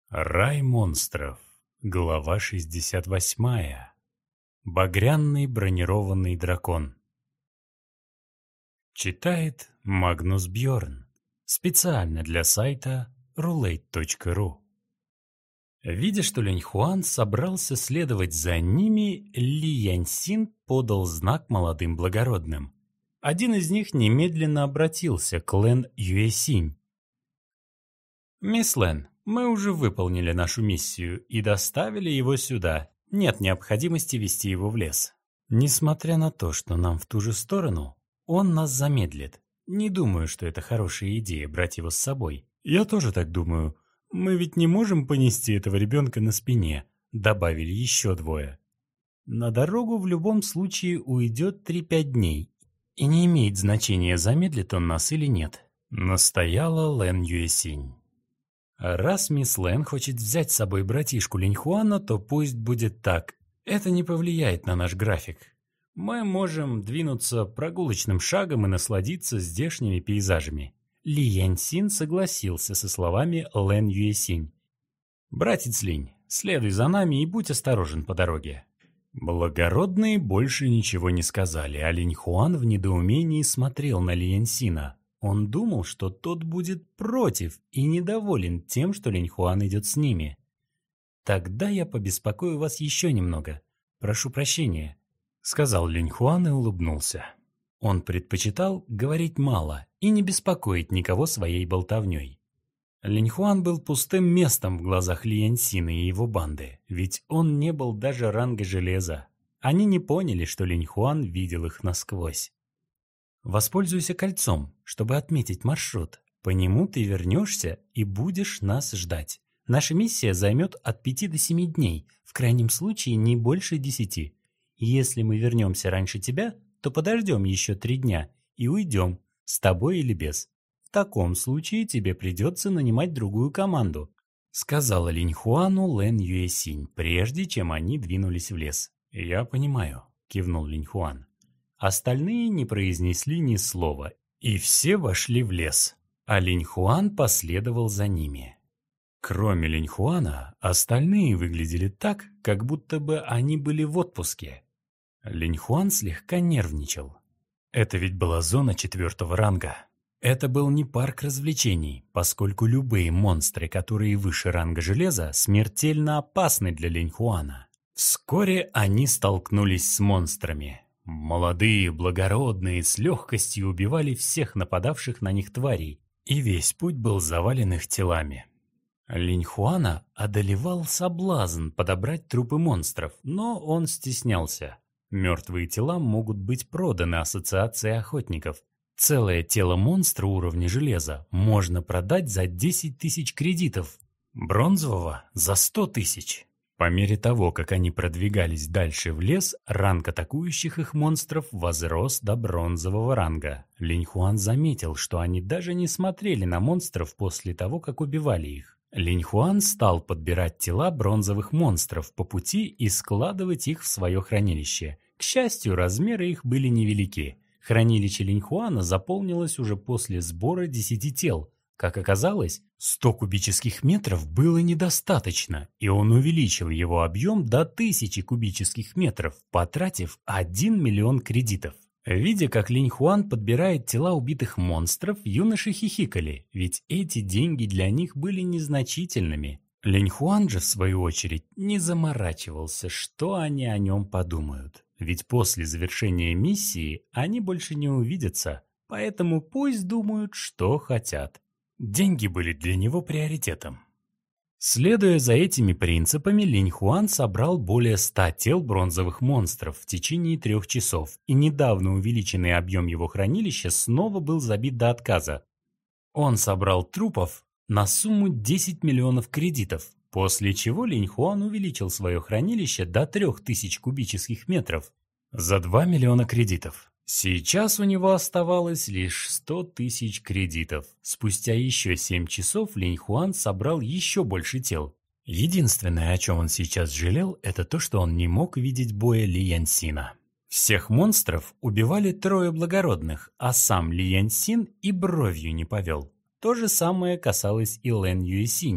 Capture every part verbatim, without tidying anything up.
Рай монстров. Глава шестьдесят восемь. Багряный бронированный дракон. Читает Магнус Бьорн. Специально для сайта рулейт точка ру. Видя, что Линьхуан собрался следовать за ними, Ли Яньсин подал знак молодым благородным. Один из них немедленно обратился к Лэн Юэсинь. «Мисс Лэн, мы уже выполнили нашу миссию и доставили его сюда. Нет необходимости вести его в лес. Несмотря на то, что нам в ту же сторону, он нас замедлит. Не думаю, что это хорошая идея брать его с собой. Я тоже так думаю. Мы ведь не можем понести этого ребенка на спине», — добавили еще двое. «На дорогу в любом случае уйдет три-пять дней, и не имеет значения, замедлит он нас или нет», — настояла Лэн Юэсинь. «Раз мисс Лэн хочет взять с собой братишку Линьхуана, то пусть будет так. Это не повлияет на наш график. Мы можем двинуться прогулочным шагом и насладиться здешними пейзажами». Ли Яньсин согласился со словами Лэн Юэсинь. «Братец Линь, следуй за нами и будь осторожен по дороге». Благородные больше ничего не сказали, а Линьхуан в недоумении смотрел на Ли Яньсина. Он думал, что тот будет против и недоволен тем, что Линьхуан идет с ними. «Тогда я побеспокою вас еще немного. Прошу прощения», — сказал Линьхуан и улыбнулся. Он предпочитал говорить мало и не беспокоить никого своей болтовней. Линьхуан был пустым местом в глазах Ли Яньсина и его банды, ведь он не был даже ранга железа. Они не поняли, что Линьхуан видел их насквозь. «Воспользуйся кольцом, чтобы отметить маршрут. По нему ты вернешься и будешь нас ждать. Наша миссия займет от пяти до семи дней, в крайнем случае не больше десяти. Если мы вернемся раньше тебя, то подождем еще три дня и уйдем, с тобой или без. В таком случае тебе придется нанимать другую команду», — сказала Линьхуану Лэн Юэсинь, прежде чем они двинулись в лес. «Я понимаю», — кивнул Линьхуан. Остальные не произнесли ни слова, и все вошли в лес, а Линьхуан последовал за ними. Кроме Линьхуана, остальные выглядели так, как будто бы они были в отпуске. Линьхуан слегка нервничал. Это ведь была зона четвертого ранга. Это был не парк развлечений, поскольку любые монстры, которые выше ранга железа, смертельно опасны для Линьхуана. Вскоре они столкнулись с монстрами. Молодые, благородные, с легкостью убивали всех нападавших на них тварей, и весь путь был завален их телами. Линьхуана одолевал соблазн подобрать трупы монстров, но он стеснялся. Мертвые тела могут быть проданы ассоциации охотников. Целое тело монстра уровня железа можно продать за десять тысяч кредитов, бронзового – за сто тысяч. По мере того, как они продвигались дальше в лес, ранг атакующих их монстров возрос до бронзового ранга. Линьхуан заметил, что они даже не смотрели на монстров после того, как убивали их. Линьхуан стал подбирать тела бронзовых монстров по пути и складывать их в свое хранилище. К счастью, размеры их были невелики. Хранилище Линьхуана заполнилось уже после сбора десяти тел. Как оказалось, сто кубических метров было недостаточно, и он увеличил его объем до тысячи кубических метров, потратив один миллион кредитов. Видя, как Линьхуан подбирает тела убитых монстров, юноши хихикали, ведь эти деньги для них были незначительными. Линьхуан же, в свою очередь, не заморачивался, что они о нем подумают, ведь после завершения миссии они больше не увидятся, поэтому пусть думают, что хотят. Деньги были для него приоритетом. Следуя за этими принципами, Линьхуан собрал более ста тел бронзовых монстров в течение трех часов, и недавно увеличенный объем его хранилища снова был забит до отказа. Он собрал трупов на сумму десять миллионов кредитов, после чего Линьхуан увеличил свое хранилище до трёх тысяч кубических метров за два миллиона кредитов. Сейчас у него оставалось лишь сто тысяч кредитов. Спустя еще семь часов Линьхуан собрал еще больше тел. Единственное, о чем он сейчас жалел, это то, что он не мог видеть боя Ли Яньсина. Всех монстров убивали трое благородных, а сам Ли Яньсин и бровью не повел. То же самое касалось и Лэн Юэсинь.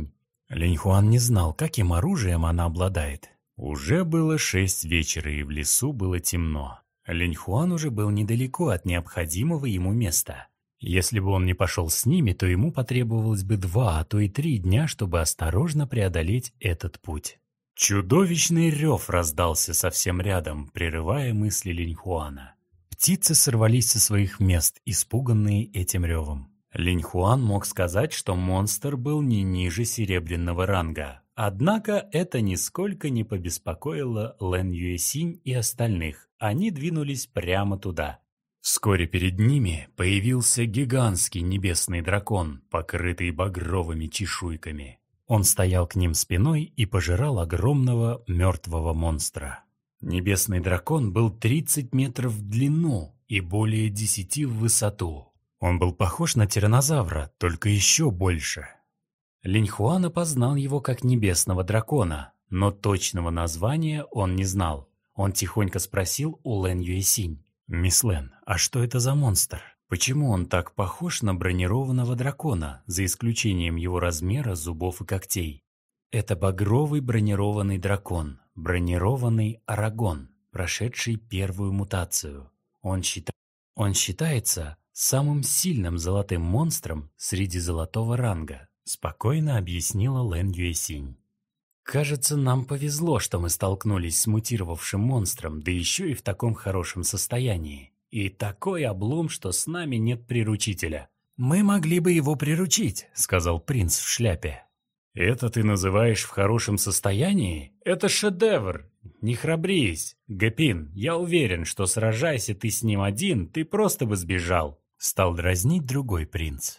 Линьхуан не знал, каким оружием она обладает. Уже было шесть вечера, и в лесу было темно. Линьхуан уже был недалеко от необходимого ему места. Если бы он не пошел с ними, то ему потребовалось бы два, а то и три дня, чтобы осторожно преодолеть этот путь. Чудовищный рев раздался совсем рядом, прерывая мысли Линьхуана. Птицы сорвались со своих мест, испуганные этим ревом. Линьхуан мог сказать, что монстр был не ниже серебряного ранга. Однако это нисколько не побеспокоило Лэн Юэсинь и остальных. Они двинулись прямо туда. Вскоре перед ними появился гигантский небесный дракон, покрытый багровыми чешуйками. Он стоял к ним спиной и пожирал огромного мертвого монстра. Небесный дракон был тридцать метров в длину и более десяти в высоту. Он был похож на тираннозавра, только еще больше. Линьхуан опознал его как небесного дракона, но точного названия он не знал. Он тихонько спросил у Лэн Юэсинь: «Мисс Лэн, а что это за монстр? Почему он так похож на бронированного дракона, за исключением его размера, зубов и когтей?» «Это багровый бронированный дракон, бронированный Арагон, прошедший первую мутацию. Он, счита... он считается самым сильным золотым монстром среди золотого ранга», спокойно объяснила Лэн Юэсинь. «Кажется, нам повезло, что мы столкнулись с мутировавшим монстром, да еще и в таком хорошем состоянии. И такой облом, что с нами нет приручителя». «Мы могли бы его приручить», — сказал принц в шляпе. «Это ты называешь в хорошем состоянии? Это шедевр! Не храбрись! Гэпин, я уверен, что сражайся ты с ним один, ты просто бы сбежал», — стал дразнить другой принц.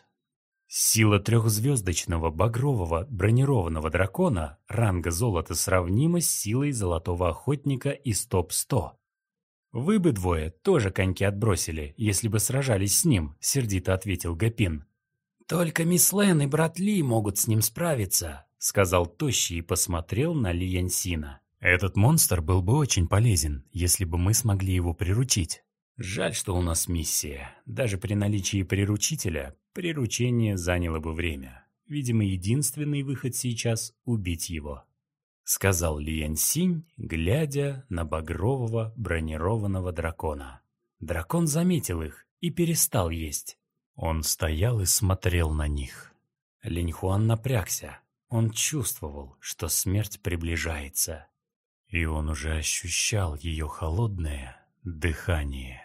Сила трехзвездочного багрового бронированного дракона ранга золота сравнима с силой золотого охотника из топ сто. «Вы бы двое тоже коньки отбросили, если бы сражались с ним», — сердито ответил Гэпин. «Только мисс Лэн и брат Ли могут с ним справиться», — сказал Тощий и посмотрел на Ли Яньсина. «Этот монстр был бы очень полезен, если бы мы смогли его приручить. Жаль, что у нас миссия. Даже при наличии приручителя приручение заняло бы время. Видимо, единственный выход сейчас — убить его», — сказал Ли Яньсинь, глядя на багрового бронированного дракона. Дракон заметил их и перестал есть. Он стоял и смотрел на них. Линьхуан напрягся. Он чувствовал, что смерть приближается. И он уже ощущал ее холодное дыхание.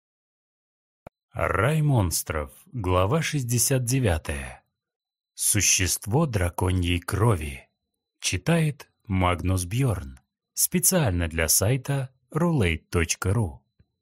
Рай монстров. Глава шестьдесят девятая. Существо драконьей крови. Читает Магнус Бьорн. Специально для сайта рулейт точка ру.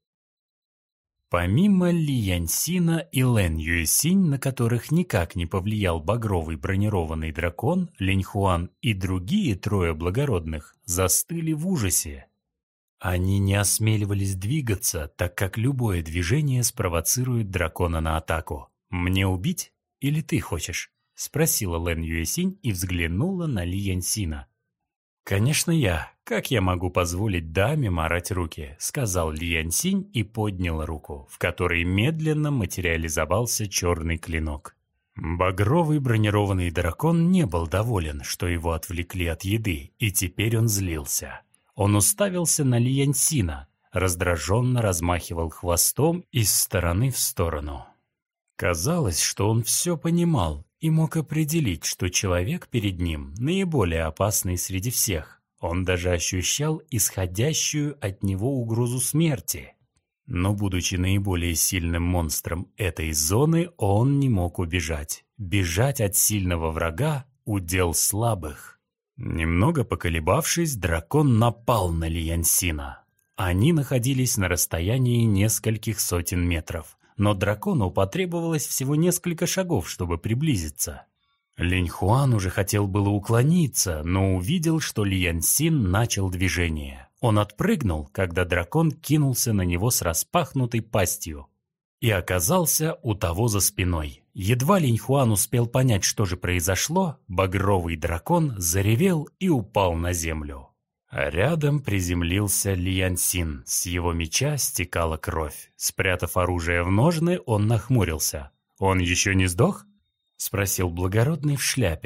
Помимо Ли Яньсина и Лэн Юэсинь, на которых никак не повлиял багровый бронированный дракон, Линьхуан и другие трое благородных застыли в ужасе. Они не осмеливались двигаться, так как любое движение спровоцирует дракона на атаку. «Мне убить? Или ты хочешь?» — спросила Лэн Юэсинь и взглянула на Ли Яньсина. «Конечно я. Как я могу позволить даме марать руки?» — сказал Ли Яньсинь и поднял руку, в которой медленно материализовался черный клинок. Багровый бронированный дракон не был доволен, что его отвлекли от еды, и теперь он злился. Он уставился на Ли Яньсина, раздраженно размахивал хвостом из стороны в сторону. Казалось, что он все понимал и мог определить, что человек перед ним наиболее опасный среди всех. Он даже ощущал исходящую от него угрозу смерти. Но, будучи наиболее сильным монстром этой зоны, он не мог убежать. Бежать от сильного врага – удел слабых. Немного поколебавшись, дракон напал на Ли Яньсина. Они находились на расстоянии нескольких сотен метров, но дракону потребовалось всего несколько шагов, чтобы приблизиться. Линьхуан уже хотел было уклониться, но увидел, что Ли Яньсин начал движение. Он отпрыгнул, когда дракон кинулся на него с распахнутой пастью, и оказался у того за спиной. Едва Линьхуан успел понять, что же произошло, багровый дракон заревел и упал на землю. Рядом приземлился Ли Яньсин, с его меча стекала кровь. Спрятав оружие в ножны, он нахмурился. «Он еще не сдох?» — спросил благородный в шляпе.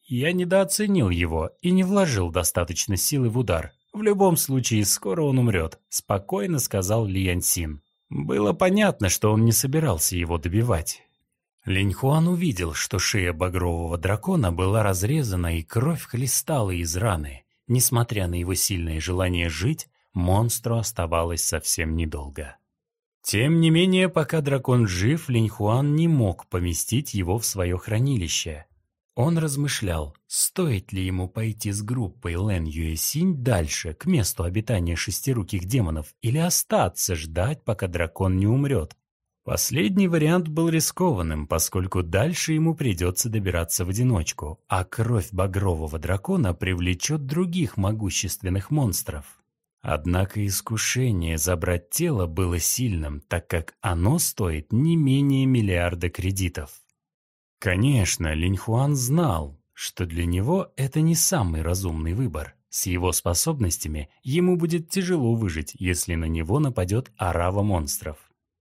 Я недооценил его и не вложил достаточно силы в удар. В любом случае, скоро он умрет», — спокойно сказал Ли Яньсин. Было понятно, что он не собирался его добивать. Линьхуан увидел, что шея багрового дракона была разрезана и кровь хлестала из раны. Несмотря на его сильное желание жить, монстру оставалось совсем недолго. Тем не менее, пока дракон жив, Линьхуан не мог поместить его в свое хранилище. Он размышлял, стоит ли ему пойти с группой Лэн Юэсинь дальше, к месту обитания шестируких демонов, или остаться ждать, пока дракон не умрет. Последний вариант был рискованным, поскольку дальше ему придется добираться в одиночку, а кровь багрового дракона привлечет других могущественных монстров. Однако искушение забрать тело было сильным, так как оно стоит не менее миллиарда кредитов. Конечно, Линьхуан знал, что для него это не самый разумный выбор. С его способностями ему будет тяжело выжить, если на него нападет орава монстров.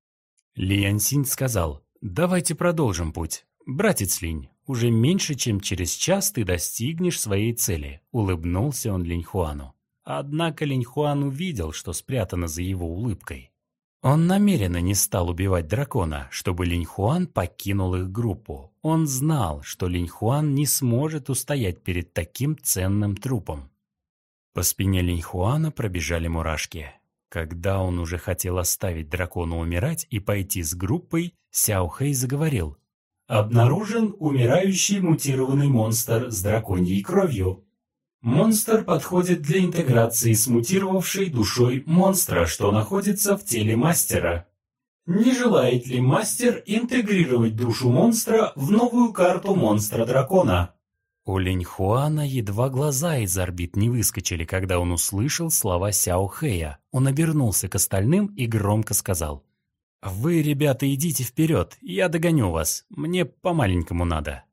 Ли Яньсинь сказал: «Давайте продолжим путь. Братец Линь, уже меньше, чем через час ты достигнешь своей цели», — улыбнулся он Линьхуану. Однако Линьхуан увидел, что спрятано за его улыбкой. Он намеренно не стал убивать дракона, чтобы Линьхуан покинул их группу. Он знал, что Линьхуан не сможет устоять перед таким ценным трупом. По спине Линьхуана пробежали мурашки. Когда он уже хотел оставить дракона умирать и пойти с группой, Сяо Хэй заговорил. «Обнаружен умирающий мутированный монстр с драконьей кровью. Монстр подходит для интеграции с мутировавшей душой монстра, что находится в теле мастера. Не желает ли мастер интегрировать душу монстра в новую карту монстра-дракона?» У Линьхуана едва глаза из орбит не выскочили, когда он услышал слова Сяо Хэя. Он обернулся к остальным и громко сказал: «Вы, ребята, идите вперед, я догоню вас, мне по-маленькому надо».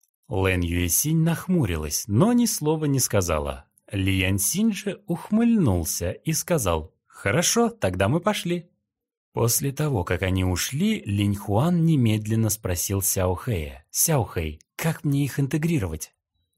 Лэн Юэсинь нахмурилась, но ни слова не сказала. Ли Яньсинь же ухмыльнулся и сказал: «Хорошо, тогда мы пошли». После того, как они ушли, Линьхуан немедленно спросил Сяо Хэя: «Сяо Хэй, как мне их интегрировать?»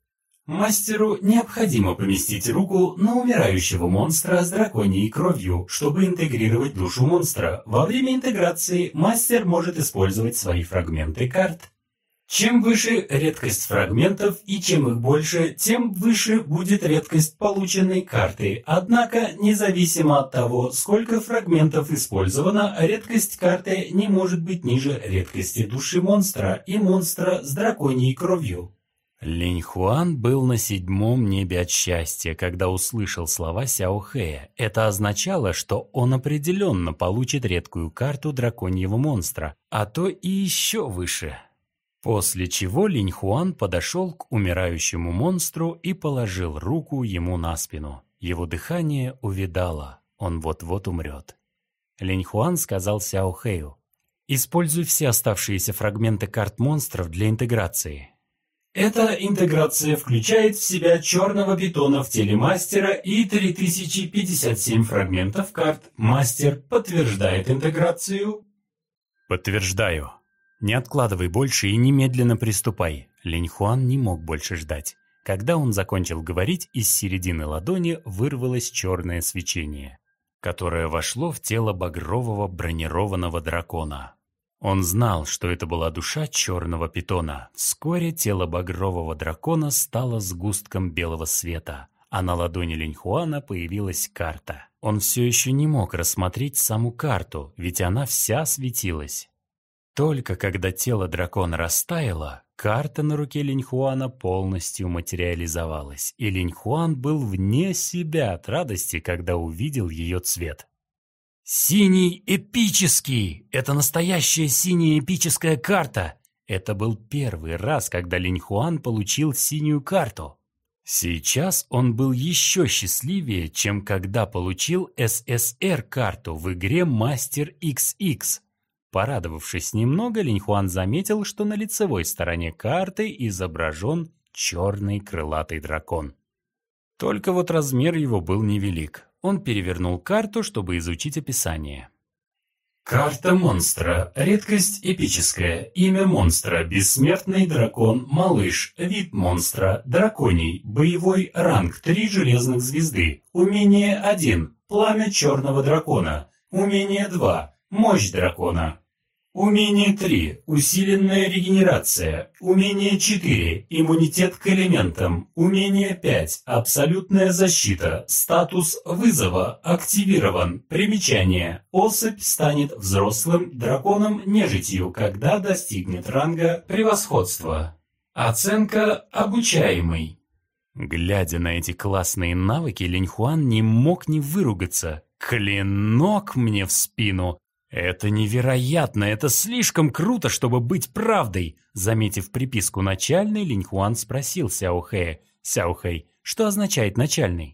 «Мастеру необходимо поместить руку на умирающего монстра с драконьей кровью, чтобы интегрировать душу монстра. Во время интеграции мастер может использовать свои фрагменты карт. Чем выше редкость фрагментов и чем их больше, тем выше будет редкость полученной карты. Однако, независимо от того, сколько фрагментов использовано, редкость карты не может быть ниже редкости души монстра и монстра с драконьей кровью». Линьхуан был на седьмом небе от счастья, когда услышал слова Сяо Хэя. Это означало, что он определенно получит редкую карту драконьего монстра, а то и еще выше. После чего Линьхуан подошел к умирающему монстру и положил руку ему на спину. Его дыхание увядало, он вот-вот умрет. Линьхуан сказал Сяо Хэю: «Используй все оставшиеся фрагменты карт монстров для интеграции». Эта интеграция включает в себя черного питона в теле мастера и три тысячи пятьдесят семь фрагментов карт. Мастер подтверждает интеграцию. «Подтверждаю. Не откладывай больше и немедленно приступай». Линьхуан не мог больше ждать. Когда он закончил говорить, из середины ладони вырвалось черное свечение, которое вошло в тело багрового бронированного дракона. Он знал, что это была душа черного питона. Вскоре тело багрового дракона стало сгустком белого света, а на ладони Линьхуана появилась карта. Он все еще не мог рассмотреть саму карту, ведь она вся светилась. Только когда тело дракона растаяло, карта на руке Линьхуана полностью материализовалась, и Линьхуан был вне себя от радости, когда увидел ее цвет. «Синий эпический! Это настоящая синяя эпическая карта!» Это был первый раз, когда Линьхуан получил синюю карту. Сейчас он был еще счастливее, чем когда получил эс эс эр-карту в игре Мастер икс икс. Порадовавшись немного, Линьхуан заметил, что на лицевой стороне карты изображен черный крылатый дракон. Только вот размер его был невелик. Он перевернул карту, чтобы изучить описание. Карта монстра. Редкость эпическая. Имя монстра. Бессмертный дракон Малыш. Вид монстра. Драконий. Боевой ранг. Три железных звезды. Умение один. Пламя черного дракона. Умение два. Мощь дракона. Умение три. Усиленная регенерация. Умение четыре. Иммунитет к элементам. Умение пять. Абсолютная защита. Статус вызова активирован. Примечание. Особь станет взрослым драконом-нежитью, когда достигнет ранга превосходства. Оценка обучаемый. Глядя на эти классные навыки, Линьхуан не мог не выругаться. Клинок мне в спину. «Это невероятно! Это слишком круто, чтобы быть правдой!» Заметив приписку «начальный», Линьхуан спросил Сяохэя. «Сяохэй, что означает «начальный»?»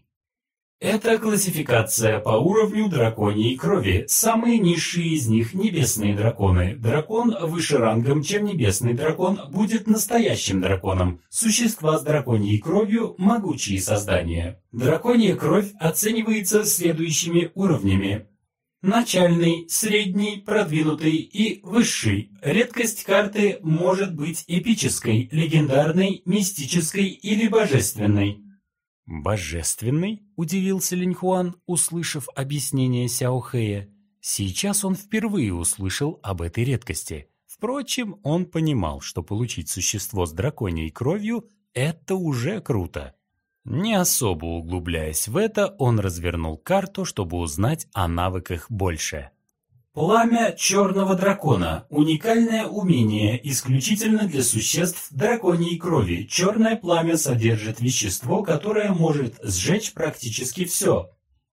«Это классификация по уровню драконьей крови. Самые низшие из них – небесные драконы. Дракон выше рангом, чем небесный дракон, будет настоящим драконом. Существа с драконьей кровью – могучие создания. Драконья кровь оценивается следующими уровнями. Начальный, средний, продвинутый и высший. Редкость карты может быть эпической, легендарной, мистической или божественной». «Божественный?» – удивился Линьхуан, услышав объяснение Сяохэя. Сейчас он впервые услышал об этой редкости. Впрочем, он понимал, что получить существо с драконьей кровью – это уже круто. Не особо углубляясь в это, он развернул карту, чтобы узнать о навыках больше. Пламя черного дракона. Уникальное умение, исключительно для существ драконьей крови. Черное пламя содержит вещество, которое может сжечь практически все.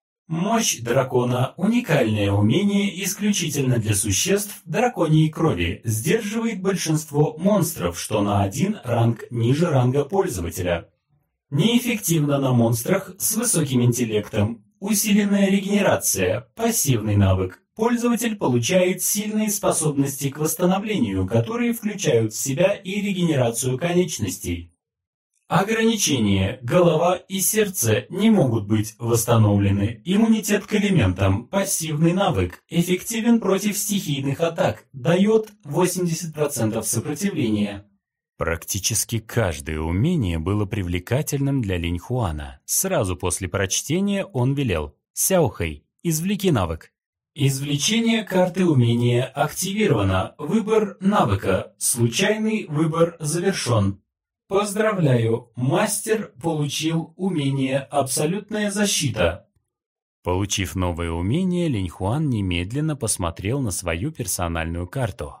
Мощь дракона. Уникальное умение, исключительно для существ драконьей крови. Сдерживает большинство монстров, что на один ранг ниже ранга пользователя. Неэффективно на монстрах с высоким интеллектом. Усиленная регенерация. Пассивный навык. Пользователь получает сильные способности к восстановлению, которые включают в себя и регенерацию конечностей. Ограничения. Голова и сердце не могут быть восстановлены. Иммунитет к элементам. Пассивный навык. Эффективен против стихийных атак. Дает восемьдесят процентов сопротивления. Практически каждое умение было привлекательным для Линьхуана. Сразу после прочтения он велел: «Сяохэй, извлеки навык». Извлечение карты умения активировано. Выбор навыка. Случайный выбор завершен. Поздравляю, мастер получил умение «Абсолютная защита». Получив новое умение, Линьхуан немедленно посмотрел на свою персональную карту.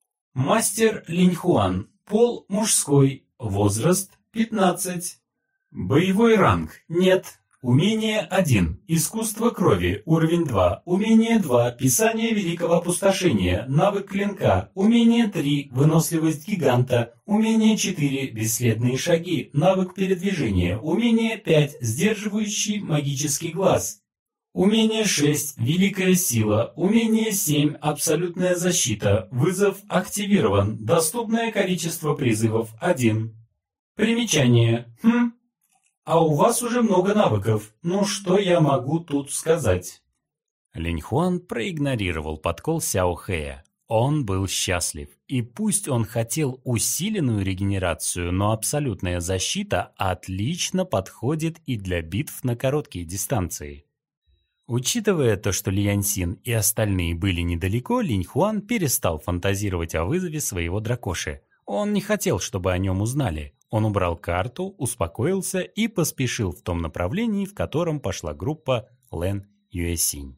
Мастер Линьхуан. Пол мужской. Возраст пятнадцать. Боевой ранг нет. Умение один. Искусство крови. Уровень два. Умение два. Писание великого опустошения. Навык клинка. Умение три. Выносливость гиганта. Умение четыре. Бесследные шаги. Навык передвижения. Умение пять. Сдерживающий магический глаз. Умение шесть. Великая сила. Умение семь. Абсолютная защита. Вызов активирован. Доступное количество призывов один. Примечание. Хм. А у вас уже много навыков. Ну что я могу тут сказать? Линьхуан проигнорировал подкол Сяохэя. Он был счастлив. И пусть он хотел усиленную регенерацию, но абсолютная защита отлично подходит и для битв на короткие дистанции. Учитывая то, что Лияньсин и остальные были недалеко, Линьхуан перестал фантазировать о вызове своего дракоши. Он не хотел, чтобы о нем узнали. Он убрал карту, успокоился и поспешил в том направлении, в котором пошла группа Лэн Юэсинь.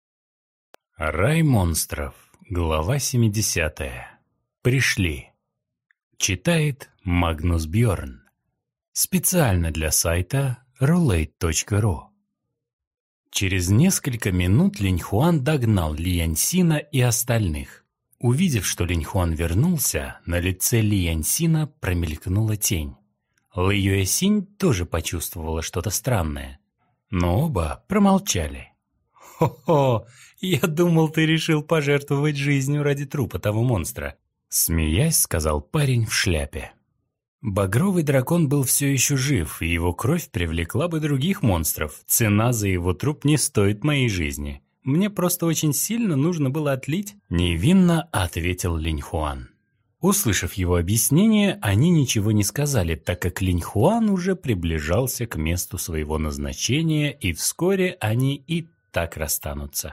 Рай монстров. Глава семидесятая. Пришли. Читает Магнус Бьорн. Специально для сайта рулейт точка ру. Через несколько минут Линьхуан догнал Лияньсина и остальных. Увидев, что Линьхуан вернулся, на лице Лияньсина промелькнула тень. Лэ Юэсинь тоже почувствовала что-то странное, но оба промолчали. «Хо-хо, я думал, ты решил пожертвовать жизнью ради трупа того монстра», — смеясь, сказал парень в шляпе. Багровый дракон был все еще жив, и его кровь привлекла бы других монстров. Цена за его труп не стоит моей жизни. Мне просто очень сильно нужно было отлить», – невинно ответил Линьхуан. Услышав его объяснение, они ничего не сказали, так как Линьхуан уже приближался к месту своего назначения, и вскоре они и так расстанутся.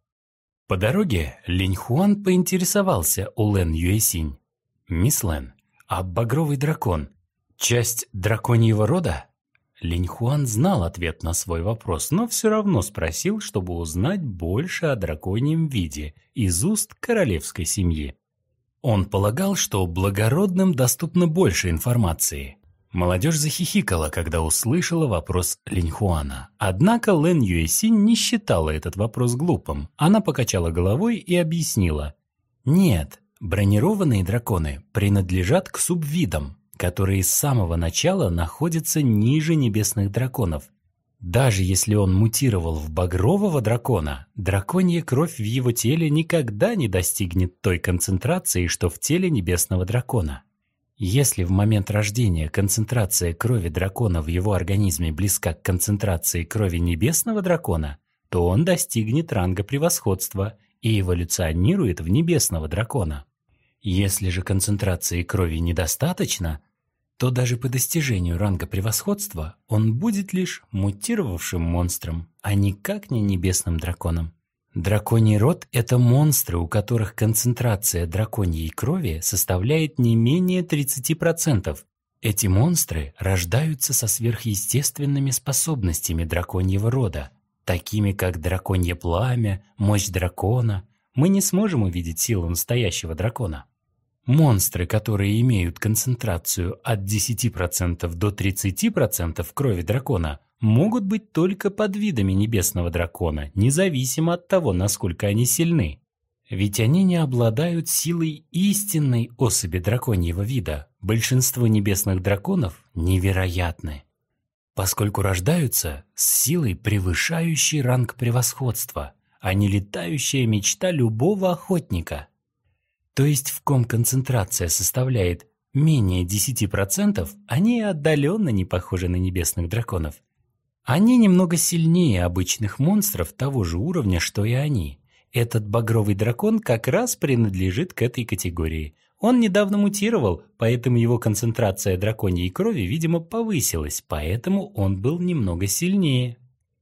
По дороге Линьхуан поинтересовался у Лэн Юэсинь: «Мисс Лэн, а багровый дракон – часть драконьего рода?» Линьхуан знал ответ на свой вопрос, но все равно спросил, чтобы узнать больше о драконьем виде из уст королевской семьи. Он полагал, что благородным доступно больше информации. Молодежь захихикала, когда услышала вопрос Линьхуана. Однако Лэн Юэсинь не считала этот вопрос глупым. Она покачала головой и объяснила: «Нет, бронированные драконы принадлежат к субвидам, которые с самого начала находятся ниже небесных драконов. Даже если он мутировал в багрового дракона, драконья кровь в его теле никогда не достигнет той концентрации, что в теле небесного дракона. Если в момент рождения концентрация крови дракона в его организме близка к концентрации крови небесного дракона, то он достигнет ранга превосходства и эволюционирует в небесного дракона. Если же концентрации крови недостаточно, то даже по достижению ранга превосходства он будет лишь мутировавшим монстром, а никак не небесным драконом. Драконий род – это монстры, у которых концентрация драконьей крови составляет не менее тридцати процентов. Эти монстры рождаются со сверхъестественными способностями драконьего рода, такими как драконье пламя, мощь дракона. Мы не сможем увидеть силу настоящего дракона. Монстры, которые имеют концентрацию от десяти процентов до тридцати процентов крови дракона, могут быть только подвидами небесного дракона, независимо от того, насколько они сильны. Ведь они не обладают силой истинной особи драконьего вида. Большинство небесных драконов невероятны, поскольку рождаются с силой, превышающей ранг превосходства, а не летающая мечта любого охотника. То есть в ком концентрация составляет менее десяти процентов, они отдаленно не похожи на небесных драконов. Они немного сильнее обычных монстров того же уровня, что и они. Этот багровый дракон как раз принадлежит к этой категории. Он недавно мутировал, поэтому его концентрация драконьей крови, видимо, повысилась, поэтому он был немного сильнее.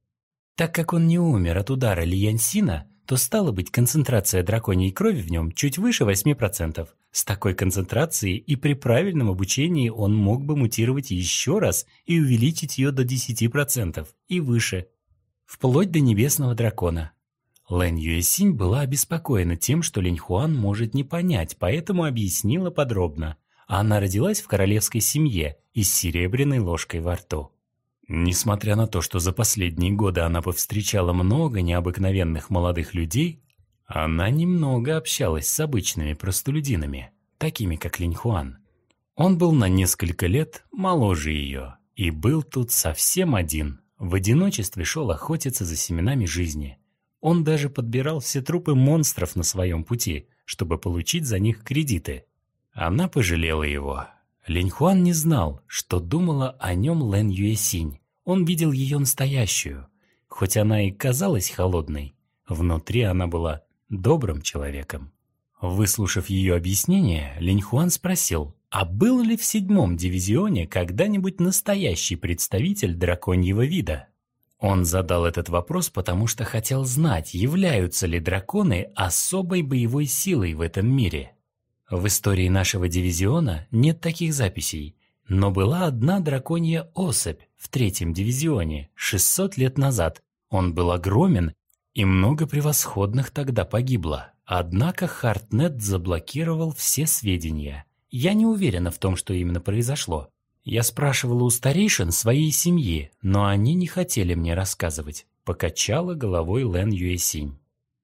Так как он не умер от удара Ли Яньсина, то стало быть, концентрация драконьей крови в нем чуть выше восьми процентов. С такой концентрацией и при правильном обучении он мог бы мутировать еще раз и увеличить ее до десяти процентов и выше, вплоть до небесного дракона. Лэн Юэсинь была обеспокоена тем, что Линьхуан может не понять, поэтому объяснила подробно. Она родилась в королевской семье и с серебряной ложкой во рту. Несмотря на то, что за последние годы она повстречала много необыкновенных молодых людей, она немного общалась с обычными простолюдинами, такими как Линьхуан. Он был на несколько лет моложе ее и был тут совсем один, в одиночестве шел охотиться за семенами жизни. Он даже подбирал все трупы монстров на своем пути, чтобы получить за них кредиты. Она пожалела его. Линьхуан не знал, что думала о нем Лэн Юэсинь. Он видел ее настоящую. Хоть она и казалась холодной, внутри она была добрым человеком. Выслушав ее объяснение, Линьхуан спросил, а был ли в седьмом дивизионе когда-нибудь настоящий представитель драконьего вида? Он задал этот вопрос, потому что хотел знать, являются ли драконы особой боевой силой в этом мире. В истории нашего дивизиона нет таких записей, но была одна драконья особь в третьем дивизионе шестьсот лет назад. Он был огромен, и много превосходных тогда погибло. Однако Хартнет заблокировал все сведения. Я не уверена в том, что именно произошло. Я спрашивала у старейшин своей семьи, но они не хотели мне рассказывать. Покачала головой Лэн Юэсинь.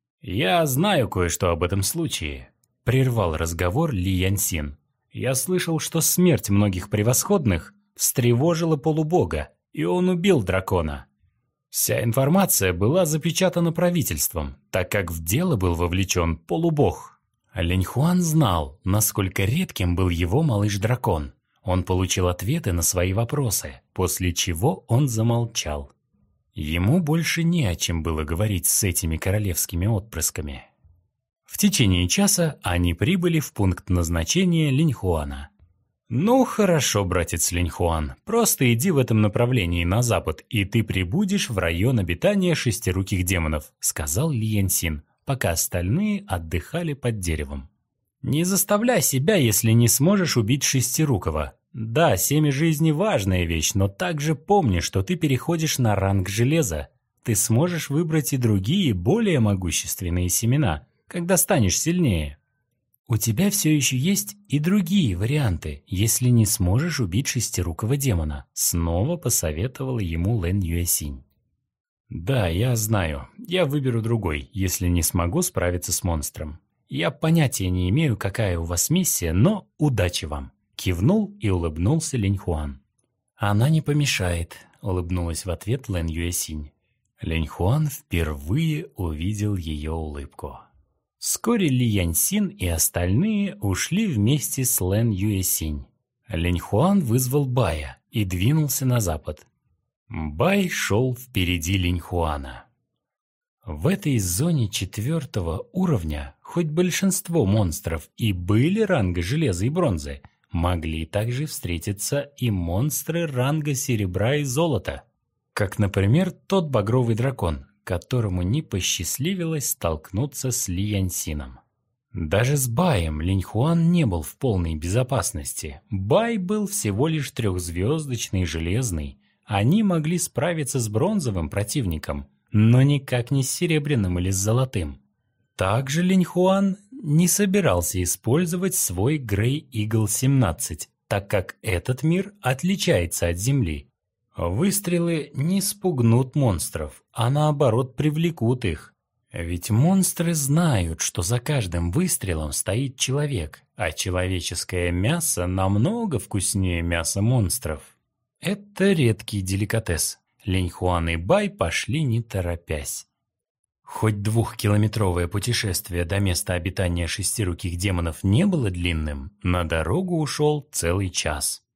«Я знаю кое-что об этом случае», — прервал разговор Ли Яньсин. «Я слышал, что смерть многих превосходных встревожила полубога, и он убил дракона. Вся информация была запечатана правительством, так как в дело был вовлечен полубог». Линьхуан знал, насколько редким был его малыш-дракон. Он получил ответы на свои вопросы, после чего он замолчал. Ему больше не о чем было говорить с этими королевскими отпрысками. В течение часа они прибыли в пункт назначения Линьхуана. «Ну хорошо, братец Линьхуан, просто иди в этом направлении на запад, и ты прибудешь в район обитания шестируких демонов», — сказал Ли Яньсин, пока остальные отдыхали под деревом. «Не заставляй себя, если не сможешь убить шестирукого. Да, семя жизни — важная вещь, но также помни, что ты переходишь на ранг железа. Ты сможешь выбрать и другие, более могущественные семена, когда станешь сильнее. У тебя все еще есть и другие варианты, если не сможешь убить шестирукого демона», — снова посоветовала ему Лэн Юэсинь. «Да, я знаю. Я выберу другой, если не смогу справиться с монстром. Я понятия не имею, какая у вас миссия, но удачи вам», — кивнул и улыбнулся Линьхуан. «Она не помешает», — улыбнулась в ответ Лэн Юэсинь. Линьхуан впервые увидел ее улыбку. Вскоре Ли Яньсин и остальные ушли вместе с Лэн Юэсинь. Линьхуан вызвал Бая и двинулся на запад. Бай шел впереди Линьхуана. В этой зоне четвертого уровня, хоть большинство монстров и были ранга железа и бронзы, могли также встретиться и монстры ранга серебра и золота, как, например, тот багровый дракон, которому не посчастливилось столкнуться с Ли Яньсином. Даже с Баем Линьхуан не был в полной безопасности. Бай был всего лишь трехзвездочный железный. Они могли справиться с бронзовым противником, но никак не с серебряным или с золотым. Также Линьхуан не собирался использовать свой Grey Eagle семнадцать, так как этот мир отличается от Земли. Выстрелы не спугнут монстров, а наоборот привлекут их. Ведь монстры знают, что за каждым выстрелом стоит человек, а человеческое мясо намного вкуснее мяса монстров. Это редкий деликатес. Линьхуан и Бай пошли не торопясь. Хоть двухкилометровое путешествие до места обитания шестируких демонов не было длинным, на дорогу ушел целый час.